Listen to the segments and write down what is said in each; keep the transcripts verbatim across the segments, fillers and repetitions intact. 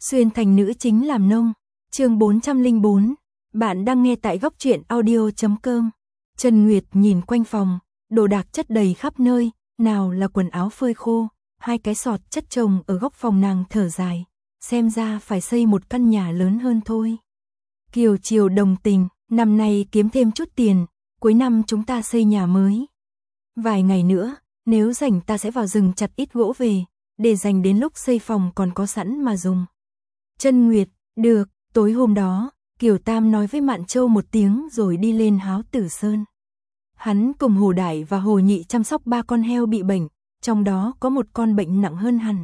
Xuyên thành nữ chính làm nông. Chương bốn trăm lẻ bốn. Bạn đang nghe tại góc truyện audio chấm com. Trần Nguyệt nhìn quanh phòng, đồ đạc chất đầy khắp nơi, nào là quần áo phơi khô, hai cái sọt chất chồng ở góc phòng, nàng thở dài, xem ra phải xây một căn nhà lớn hơn thôi. Kiều Triều đồng tình, năm nay kiếm thêm chút tiền, cuối năm chúng ta xây nhà mới. Vài ngày nữa, nếu rảnh ta sẽ vào rừng chặt ít gỗ về, để dành đến lúc xây phòng còn có sẵn mà dùng. Trân Nguyệt, được. Tối hôm đó, Kiều Tam nói với Mạn Châu một tiếng rồi đi lên Háo Tử Sơn. Hắn cùng Hồ Đại và Hồ Nhị chăm sóc ba con heo bị bệnh, trong đó có một con bệnh nặng hơn hẳn.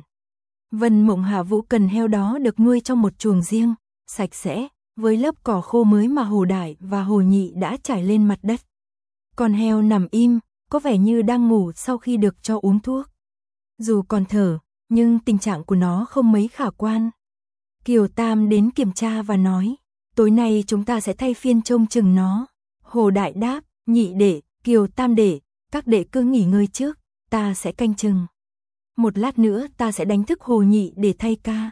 Vân Mộng Hạ Vũ cần heo đó được nuôi trong một chuồng riêng, sạch sẽ, với lớp cỏ khô mới mà Hồ Đại và Hồ Nhị đã trải lên mặt đất. Con heo nằm im, có vẻ như đang ngủ sau khi được cho uống thuốc. Dù còn thở, nhưng tình trạng của nó không mấy khả quan. Kiều Tam đến kiểm tra và nói, tối nay chúng ta sẽ thay phiên trông chừng nó. Hồ Đại đáp, Nhị đệ, Kiều Tam đệ, các đệ cứ nghỉ ngơi trước, ta sẽ canh chừng. Một lát nữa ta sẽ đánh thức Hồ Nhị để thay ca.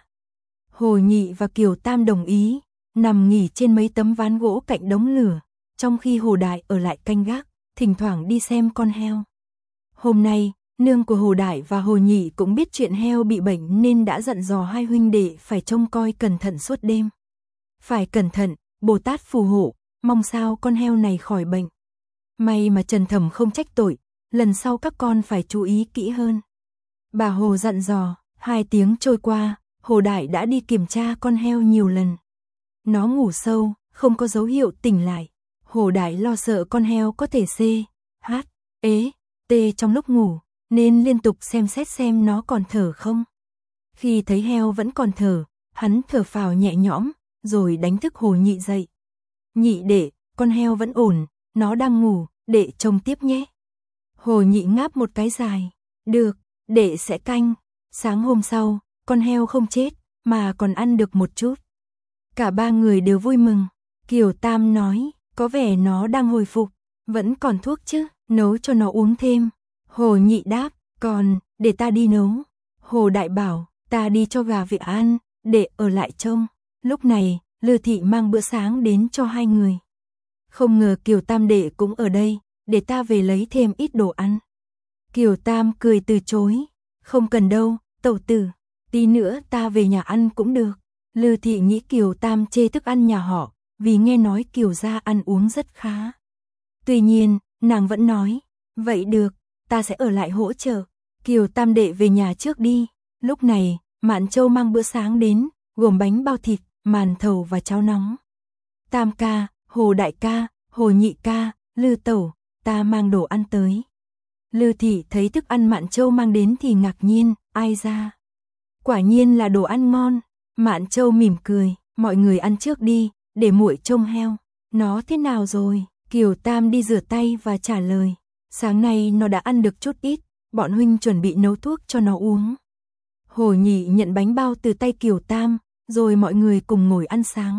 Hồ Nhị và Kiều Tam đồng ý, nằm nghỉ trên mấy tấm ván gỗ cạnh đống lửa, trong khi Hồ Đại ở lại canh gác, thỉnh thoảng đi xem con heo. Hôm nay, nương của Hồ Đại và Hồ Nhị cũng biết chuyện heo bị bệnh nên đã dặn dò hai huynh đệ phải trông coi cẩn thận suốt đêm. Phải cẩn thận, Bồ Tát phù hộ, mong sao con heo này khỏi bệnh. May mà Trần Thẩm không trách tội, lần sau các con phải chú ý kỹ hơn. Bà Hồ dặn dò, hai tiếng trôi qua, Hồ Đại đã đi kiểm tra con heo nhiều lần. Nó ngủ sâu, không có dấu hiệu tỉnh lại. Hồ Đại lo sợ con heo có thể xê, hát, ế, tê trong lúc ngủ, nên liên tục xem xét xem nó còn thở không. Khi thấy heo vẫn còn thở, hắn thở phào nhẹ nhõm, rồi đánh thức Hồ Nhị dậy. Nhị đệ, con heo vẫn ổn, nó đang ngủ, đệ trông tiếp nhé. Hồ Nhị ngáp một cái dài, được, đệ sẽ canh. Sáng hôm sau, con heo không chết, mà còn ăn được một chút. Cả ba người đều vui mừng. Kiều Tam nói, có vẻ nó đang hồi phục, vẫn còn thuốc chứ, nấu cho nó uống thêm. Hồ Nhị đáp, còn, để ta đi nấu. Hồ Đại bảo, ta đi cho gà vịt ăn, để ở lại trông. Lúc này, Lư Thị mang bữa sáng đến cho hai người. Không ngờ Kiều Tam đệ cũng ở đây, để ta về lấy thêm ít đồ ăn. Kiều Tam cười từ chối, không cần đâu, tẩu tử, tí nữa ta về nhà ăn cũng được. Lư Thị nghĩ Kiều Tam chê thức ăn nhà họ, vì nghe nói Kiều gia ăn uống rất khá. Tuy nhiên, nàng vẫn nói, vậy được, ta sẽ ở lại hỗ trợ. Kiều Tam đệ về nhà trước đi. Lúc này, Mạn Châu mang bữa sáng đến, gồm bánh bao thịt, màn thầu và cháo nóng. Tam ca, Hồ Đại ca, Hồ Nhị ca, Lư tẩu, ta mang đồ ăn tới. Lư Thị thấy thức ăn Mạn Châu mang đến thì ngạc nhiên, ai ra? Quả nhiên là đồ ăn ngon. Mạn Châu mỉm cười, mọi người ăn trước đi, để muội trông heo. Nó thế nào rồi? Kiều Tam đi rửa tay và trả lời, sáng nay nó đã ăn được chút ít, bọn huynh chuẩn bị nấu thuốc cho nó uống. Hồ Nhị nhận bánh bao từ tay Kiều Tam, rồi mọi người cùng ngồi ăn sáng.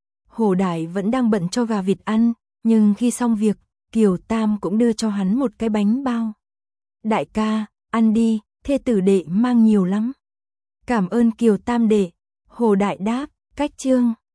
Hồ Đại vẫn đang bận cho gà vịt ăn, nhưng khi xong việc, Kiều Tam cũng đưa cho hắn một cái bánh bao. Đại ca, ăn đi, thê tử đệ mang nhiều lắm. Cảm ơn Kiều Tam đệ. Hồ Đại đáp, cách chương.